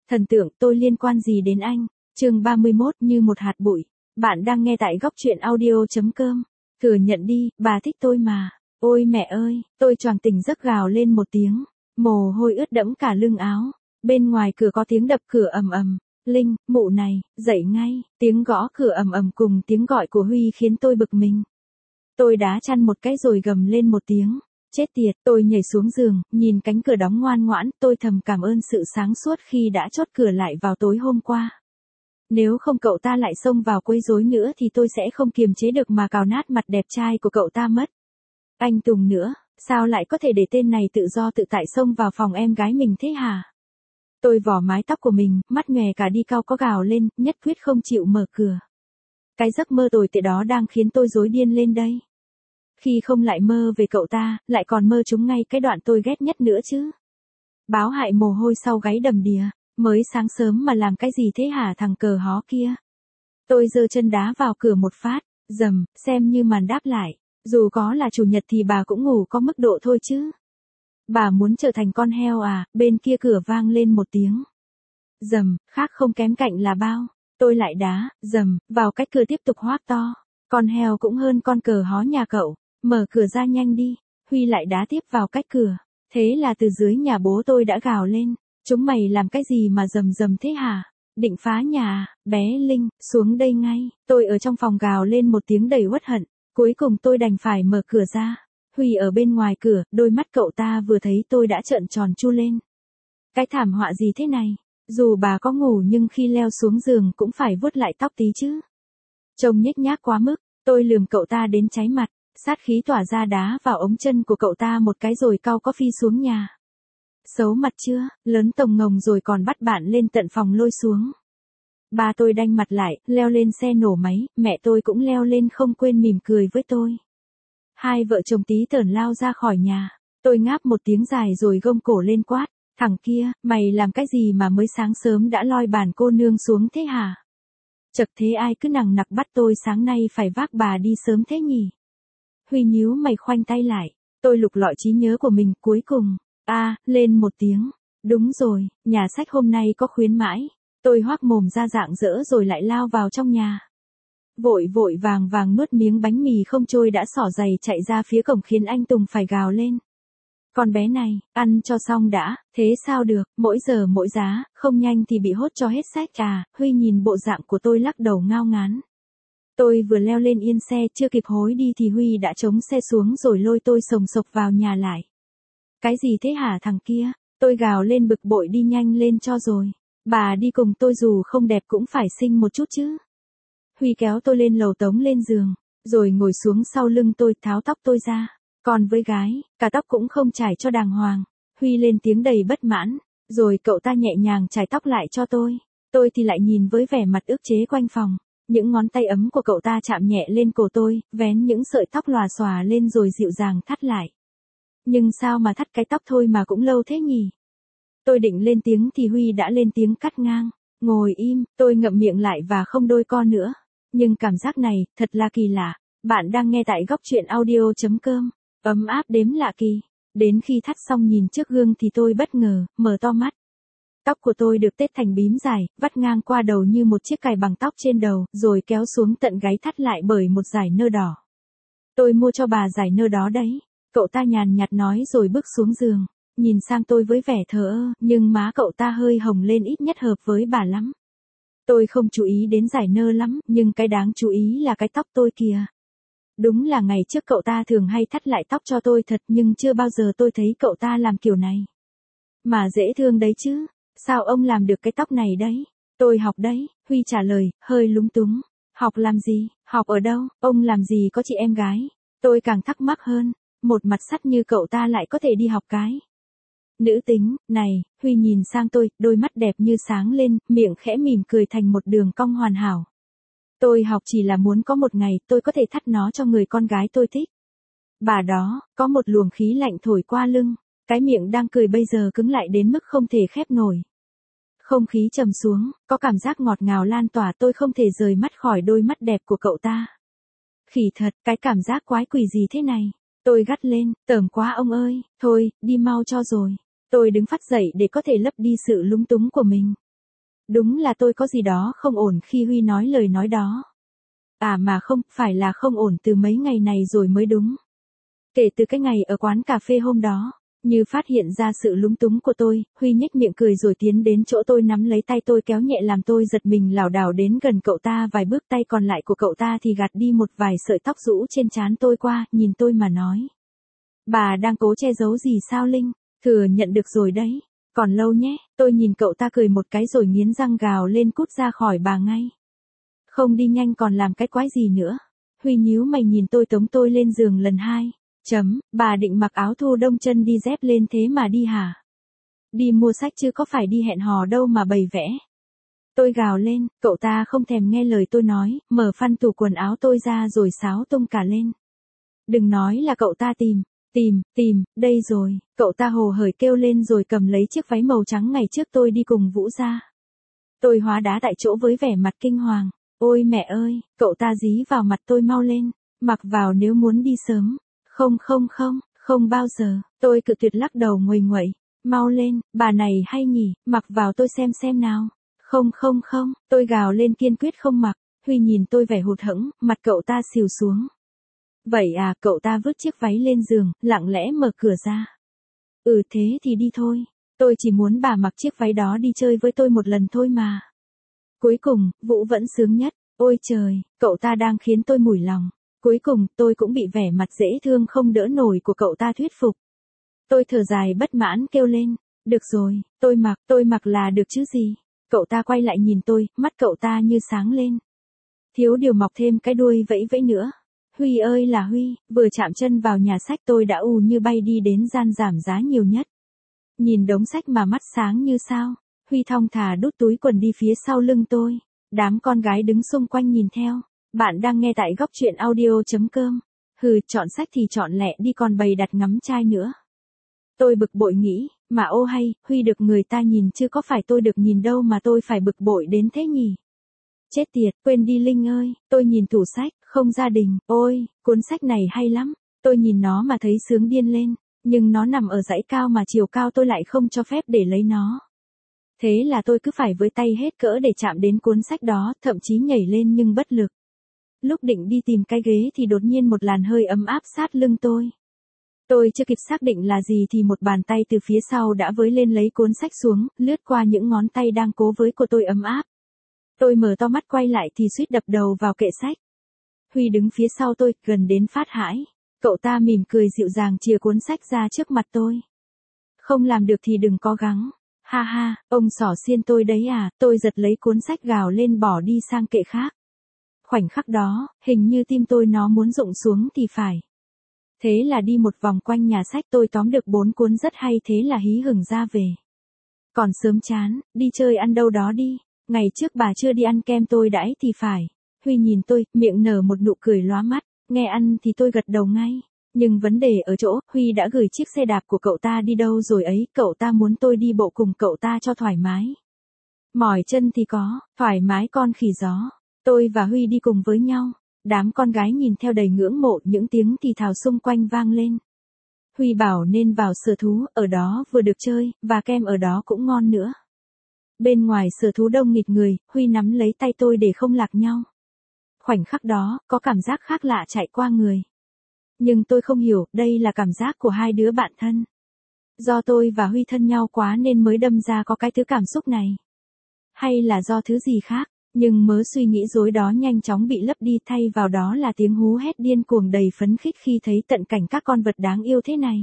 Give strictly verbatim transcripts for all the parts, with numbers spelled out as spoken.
Thần tượng, tôi liên quan gì đến anh? Chương ba mươi mốt, như một hạt bụi. Bạn đang nghe tại góc truyện audio.com. Thừa nhận đi, bà thích tôi mà. Ôi mẹ ơi, tôi choàng tỉnh giấc gào lên một tiếng. Mồ hôi ướt đẫm cả lưng áo. Bên ngoài cửa có tiếng đập cửa ầm ầm. Linh, mụ này, dậy ngay. Tiếng gõ cửa ầm ầm cùng tiếng gọi của Huy khiến tôi bực mình. Tôi đá chăn một cái rồi gầm lên một tiếng. Chết tiệt, tôi nhảy xuống giường, nhìn cánh cửa đóng ngoan ngoãn, tôi thầm cảm ơn sự sáng suốt khi đã chốt cửa lại vào tối hôm qua. Nếu không cậu ta lại xông vào quấy rối nữa thì tôi sẽ không kiềm chế được mà cào nát mặt đẹp trai của cậu ta mất. Anh Tùng nữa, sao lại có thể để tên này tự do tự tại xông vào phòng em gái mình thế hả? Tôi vò mái tóc của mình, mắt nhòe cả đi cau có gào lên, nhất quyết không chịu mở cửa. Cái giấc mơ tồi tệ đó đang khiến tôi rối điên lên đây. Khi không lại mơ về cậu ta, lại còn mơ trúng ngay cái đoạn tôi ghét nhất nữa chứ. Báo hại mồ hôi sau gáy đầm đìa, mới sáng sớm mà làm cái gì thế hả thằng cờ hó kia. Tôi giơ chân đá vào cửa một phát, dầm, xem như màn đáp lại. Dù có là chủ nhật thì bà cũng ngủ có mức độ thôi chứ. Bà muốn trở thành con heo à, bên kia cửa vang lên một tiếng. Dầm, khác không kém cạnh là bao. Tôi lại đá, dầm, vào cái cửa tiếp tục hoác to. Con heo cũng hơn con cờ hó nhà cậu. Mở cửa ra nhanh đi. Huy lại đá tiếp vào cách cửa. Thế là từ dưới nhà bố tôi đã gào lên. Chúng mày làm cái gì mà rầm rầm thế hả? Định phá nhà à? Bé Linh, xuống đây ngay. Tôi ở trong phòng gào lên một tiếng đầy uất hận. Cuối cùng tôi đành phải mở cửa ra. Huy ở bên ngoài cửa, đôi mắt cậu ta vừa thấy tôi đã trợn tròn chu lên. Cái thảm họa gì thế này? Dù bà có ngủ nhưng khi leo xuống giường cũng phải vuốt lại tóc tí chứ. Trông nhếch nhác quá mức, tôi lườm cậu ta đến cháy mặt. Sát khí tỏa ra đá vào ống chân của cậu ta một cái rồi cau có phi xuống nhà. Xấu mặt chưa, lớn tổng ngồng rồi còn bắt bạn lên tận phòng lôi xuống. Ba tôi đanh mặt lại, leo lên xe nổ máy, mẹ tôi cũng leo lên không quên mỉm cười với tôi. Hai vợ chồng tí tởn lao ra khỏi nhà. Tôi ngáp một tiếng dài rồi gông cổ lên quát. Thằng kia, mày làm cái gì mà mới sáng sớm đã loi bàn cô nương xuống thế hả? Chật thế ai cứ nằng nặc bắt tôi sáng nay phải vác bà đi sớm thế nhỉ? Huy nhíu mày khoanh tay lại. Tôi lục lọi trí nhớ của mình cuối cùng. A, à, lên một tiếng. Đúng rồi, nhà sách hôm nay có khuyến mãi. Tôi hoác mồm ra rạng rỡ rồi lại lao vào trong nhà. Vội vội vàng vàng nuốt miếng bánh mì không trôi đã xỏ giày chạy ra phía cổng khiến anh Tùng phải gào lên. Con bé này, ăn cho xong đã, thế sao được, mỗi giờ mỗi giá, không nhanh thì bị hốt cho hết sách à. Huy nhìn bộ dạng của tôi lắc đầu ngao ngán. Tôi vừa leo lên yên xe chưa kịp hối đi thì Huy đã chống xe xuống rồi lôi tôi sồng sộc vào nhà lại. Cái gì thế hả thằng kia? Tôi gào lên bực bội đi nhanh lên cho rồi. Bà đi cùng tôi dù không đẹp cũng phải xinh một chút chứ. Huy kéo tôi lên lầu tống lên giường, rồi ngồi xuống sau lưng tôi tháo tóc tôi ra. Còn với gái, cả tóc cũng không chải cho đàng hoàng. Huy lên tiếng đầy bất mãn, rồi cậu ta nhẹ nhàng chải tóc lại cho tôi. Tôi thì lại nhìn với vẻ mặt ức chế quanh phòng. Những ngón tay ấm của cậu ta chạm nhẹ lên cổ tôi, vén những sợi tóc lòa xòa lên rồi dịu dàng thắt lại. Nhưng sao mà thắt cái tóc thôi mà cũng lâu thế nhỉ? Tôi định lên tiếng thì Huy đã lên tiếng cắt ngang. Ngồi im, tôi ngậm miệng lại và không đôi co nữa. Nhưng cảm giác này, thật là kỳ lạ. Bạn đang nghe tại góc truyện audio.com. Ấm áp đếm lạ kỳ. Đến khi thắt xong nhìn trước gương thì tôi bất ngờ, mở to mắt. Tóc của tôi được tết thành bím dài, vắt ngang qua đầu như một chiếc cài bằng tóc trên đầu, rồi kéo xuống tận gáy thắt lại bởi một dải nơ đỏ. Tôi mua cho bà dải nơ đó đấy. Cậu ta nhàn nhạt nói rồi bước xuống giường. Nhìn sang tôi với vẻ thờ ơ, nhưng má cậu ta hơi hồng lên ít nhất hợp với bà lắm. Tôi không chú ý đến dải nơ lắm, nhưng cái đáng chú ý là cái tóc tôi kìa. Đúng là ngày trước cậu ta thường hay thắt lại tóc cho tôi thật nhưng chưa bao giờ tôi thấy cậu ta làm kiểu này. Mà dễ thương đấy chứ, sao ông làm được cái tóc này đấy? Tôi học đấy, Huy trả lời, hơi lúng túng. Học làm gì, học ở đâu, ông làm gì có chị em gái? Tôi càng thắc mắc hơn, một mặt sắt như cậu ta lại có thể đi học cái. Nữ tính, này, Huy nhìn sang tôi, đôi mắt đẹp như sáng lên, miệng khẽ mỉm cười thành một đường cong hoàn hảo. Tôi học chỉ là muốn có một ngày tôi có thể thắt nó cho người con gái tôi thích. Bà đó, có một luồng khí lạnh thổi qua lưng, cái miệng đang cười bây giờ cứng lại đến mức không thể khép nổi. Không khí trầm xuống, có cảm giác ngọt ngào lan tỏa tôi không thể rời mắt khỏi đôi mắt đẹp của cậu ta. Khỉ thật, cái cảm giác quái quỷ gì thế này? Tôi gắt lên, tởm quá ông ơi, thôi, đi mau cho rồi. Tôi đứng phắt dậy để có thể lấp đi sự lúng túng của mình. Đúng là tôi có gì đó không ổn khi Huy nói lời nói đó. À mà không, phải là không ổn từ mấy ngày này rồi mới đúng. Kể từ cái ngày ở quán cà phê hôm đó, như phát hiện ra sự lúng túng của tôi, Huy nhếch miệng cười rồi tiến đến chỗ tôi nắm lấy tay tôi kéo nhẹ làm tôi giật mình lảo đảo đến gần cậu ta vài bước, tay còn lại của cậu ta thì gạt đi một vài sợi tóc rũ trên trán tôi qua, nhìn tôi mà nói. Bà đang cố che giấu gì sao Linh? Thừa nhận được rồi đấy. Còn lâu nhé, tôi nhìn cậu ta cười một cái rồi nghiến răng gào lên cút ra khỏi bà ngay. Không đi nhanh còn làm cái quái gì nữa. Huy nhíu mày nhìn tôi tống tôi lên giường lần hai. Chấm, bà định mặc áo thu đông chân đi dép lên thế mà đi hả? Đi mua sách chứ có phải đi hẹn hò đâu mà bày vẽ. Tôi gào lên, cậu ta không thèm nghe lời tôi nói, mở phăn tủ quần áo tôi ra rồi xáo tung cả lên. Đừng nói là cậu ta tìm, tìm, tìm, đây rồi, cậu ta hồ hởi kêu lên rồi cầm lấy chiếc váy màu trắng ngày trước tôi đi cùng Vũ ra. Tôi hóa đá tại chỗ với vẻ mặt kinh hoàng, ôi mẹ ơi, cậu ta dí vào mặt tôi mau lên, mặc vào nếu muốn đi sớm. Không không không, không bao giờ, tôi cự tuyệt lắc đầu nguầy nguậy, mau lên, bà này hay nhỉ, mặc vào tôi xem xem nào. Không không không, tôi gào lên kiên quyết không mặc. Huy nhìn tôi vẻ hụt hẫng, mặt cậu ta xìu xuống. Vậy à, cậu ta vứt chiếc váy lên giường, lặng lẽ mở cửa ra. Ừ thế thì đi thôi, tôi chỉ muốn bà mặc chiếc váy đó đi chơi với tôi một lần thôi mà. Cuối cùng, Vũ vẫn sướng nhất, ôi trời, cậu ta đang khiến tôi mủi lòng. Cuối cùng, tôi cũng bị vẻ mặt dễ thương không đỡ nổi của cậu ta thuyết phục. Tôi thở dài bất mãn kêu lên, được rồi, tôi mặc, tôi mặc là được chứ gì. Cậu ta quay lại nhìn tôi, mắt cậu ta như sáng lên. Thiếu điều mọc thêm cái đuôi vẫy vẫy nữa. Huy ơi là Huy, vừa chạm chân vào nhà sách tôi đã ù như bay đi đến gian giảm giá nhiều nhất. Nhìn đống sách mà mắt sáng như sao. Huy thong thả đút túi quần đi phía sau lưng tôi. Đám con gái đứng xung quanh nhìn theo. Bạn đang nghe tại góc truyện audio.com. Hừ, chọn sách thì chọn lẹ đi còn bày đặt ngắm trai nữa. Tôi bực bội nghĩ, mà ô hay, Huy được người ta nhìn chứ có phải tôi được nhìn đâu mà tôi phải bực bội đến thế nhỉ? Chết tiệt, quên đi Linh ơi, tôi nhìn tủ sách, không gia đình, ôi, cuốn sách này hay lắm. Tôi nhìn nó mà thấy sướng điên lên, nhưng nó nằm ở dãy cao mà chiều cao tôi lại không cho phép để lấy nó. Thế là tôi cứ phải với tay hết cỡ để chạm đến cuốn sách đó, thậm chí nhảy lên nhưng bất lực. Lúc định đi tìm cái ghế thì đột nhiên một làn hơi ấm áp sát lưng tôi. Tôi chưa kịp xác định là gì thì một bàn tay từ phía sau đã với lên lấy cuốn sách xuống, lướt qua những ngón tay đang cố với của tôi ấm áp. Tôi mở to mắt quay lại thì suýt đập đầu vào kệ sách. Huy đứng phía sau tôi, gần đến phát hãi. Cậu ta mỉm cười dịu dàng chìa cuốn sách ra trước mặt tôi. Không làm được thì đừng cố gắng. Ha ha, ông xỏ xiên tôi đấy à, tôi giật lấy cuốn sách gào lên bỏ đi sang kệ khác. Khoảnh khắc đó, hình như tim tôi nó muốn rụng xuống thì phải. Thế là đi một vòng quanh nhà sách tôi tóm được bốn cuốn rất hay, thế là hí hửng ra về. Còn sớm chán, đi chơi ăn đâu đó đi, ngày trước bà chưa đi ăn kem tôi đãi thì phải. Huy nhìn tôi, miệng nở một nụ cười lóa mắt, nghe ăn thì tôi gật đầu ngay. Nhưng vấn đề ở chỗ, Huy đã gửi chiếc xe đạp của cậu ta đi đâu rồi ấy, cậu ta muốn tôi đi bộ cùng cậu ta cho thoải mái. Mỏi chân thì có, thoải mái con khỉ gió. Tôi và Huy đi cùng với nhau. Đám con gái nhìn theo đầy ngưỡng mộ, những tiếng thì thào xung quanh vang lên. Huy bảo nên vào sở thú, ở đó vừa được chơi, và kem ở đó cũng ngon nữa. Bên ngoài sở thú đông nghịt người, Huy nắm lấy tay tôi để không lạc nhau. Khoảnh khắc đó, có cảm giác khác lạ chạy qua người. Nhưng tôi không hiểu, đây là cảm giác của hai đứa bạn thân. Do tôi và Huy thân nhau quá nên mới đâm ra có cái thứ cảm xúc này. Hay là do thứ gì khác? Nhưng mớ suy nghĩ rối đó nhanh chóng bị lấp đi, thay vào đó là tiếng hú hét điên cuồng đầy phấn khích khi thấy tận cảnh các con vật đáng yêu thế này.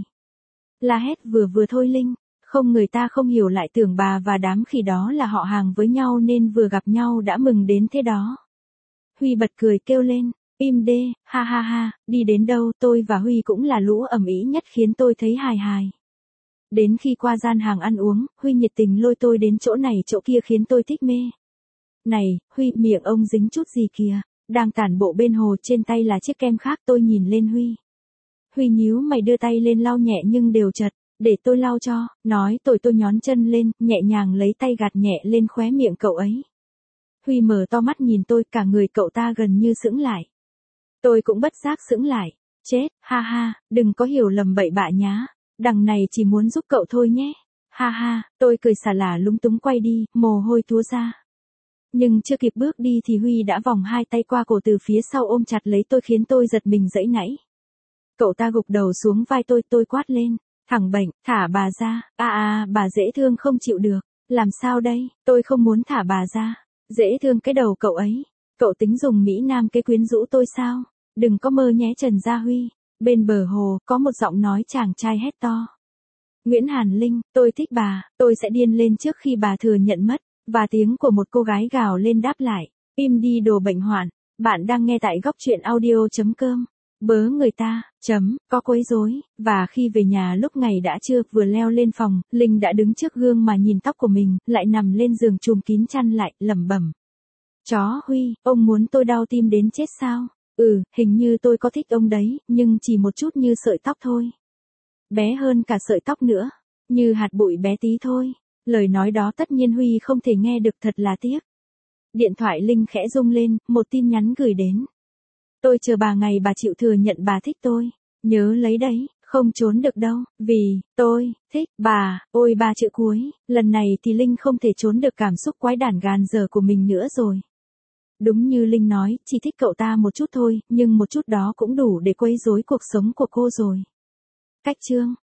La hét vừa vừa thôi Linh, không người ta không hiểu lại tưởng bà và đám khỉ đó là họ hàng với nhau nên vừa gặp nhau đã mừng đến thế đó. Huy bật cười kêu lên, im đê, ha ha ha, đi đến đâu tôi và Huy cũng là lũ ầm ĩ nhất khiến tôi thấy hài hài. Đến khi qua gian hàng ăn uống, Huy nhiệt tình lôi tôi đến chỗ này chỗ kia khiến tôi thích mê. Này, Huy, miệng ông dính chút gì kìa, đang tản bộ bên hồ, trên tay là chiếc kem khác. Tôi nhìn lên Huy. Huy nhíu mày đưa tay lên lau nhẹ nhưng đều chật, để tôi lau cho, nói tội tôi nhón chân lên, nhẹ nhàng lấy tay gạt nhẹ lên khóe miệng cậu ấy. Huy mở to mắt nhìn tôi, cả người cậu ta gần như sững lại. Tôi cũng bất giác sững lại, chết, ha ha, đừng có hiểu lầm bậy bạ nhá, đằng này chỉ muốn giúp cậu thôi nhé. Ha ha, tôi cười xả lả lúng túng quay đi, mồ hôi túa ra. Nhưng chưa kịp bước đi thì Huy đã vòng hai tay qua cổ từ phía sau ôm chặt lấy tôi khiến tôi giật mình giãy nảy. Cậu ta gục đầu xuống vai tôi, tôi quát lên. Thằng bệnh, thả bà ra, à à, bà dễ thương không chịu được. Làm sao đây, tôi không muốn thả bà ra. Dễ thương cái đầu cậu ấy. Cậu tính dùng Mỹ Nam cái quyến rũ tôi sao? Đừng có mơ nhé Trần Gia Huy. Bên bờ hồ, có một giọng nói chàng trai hét to. Nguyễn Hàn Linh, tôi thích bà, tôi sẽ điên lên trước khi bà thừa nhận mất. Và tiếng của một cô gái gào lên đáp lại. Im đi đồ bệnh hoạn. Bạn đang nghe tại góc truyện audio.com. Bớ người ta, chấm, có quấy rối, và khi về nhà lúc ngày đã trưa vừa leo lên phòng, Linh đã đứng trước gương mà nhìn tóc của mình, lại nằm lên giường chùm kín chăn lại, lẩm bẩm. Chó Huy, ông muốn tôi đau tim đến chết sao? Ừ, hình như tôi có thích ông đấy, nhưng chỉ một chút như sợi tóc thôi. Bé hơn cả sợi tóc nữa, như hạt bụi bé tí thôi. Lời nói đó tất nhiên Huy không thể nghe được, thật là tiếc. Điện thoại Linh khẽ rung lên, một tin nhắn gửi đến. Tôi chờ bà ngày bà chịu thừa nhận bà thích tôi. Nhớ lấy đấy, không trốn được đâu, vì, tôi, thích, bà, ôi ba chữ cuối, lần này thì Linh không thể trốn được cảm xúc quái đản gàn dở của mình nữa rồi. Đúng như Linh nói, chỉ thích cậu ta một chút thôi, nhưng một chút đó cũng đủ để quấy rối cuộc sống của cô rồi. Cách chương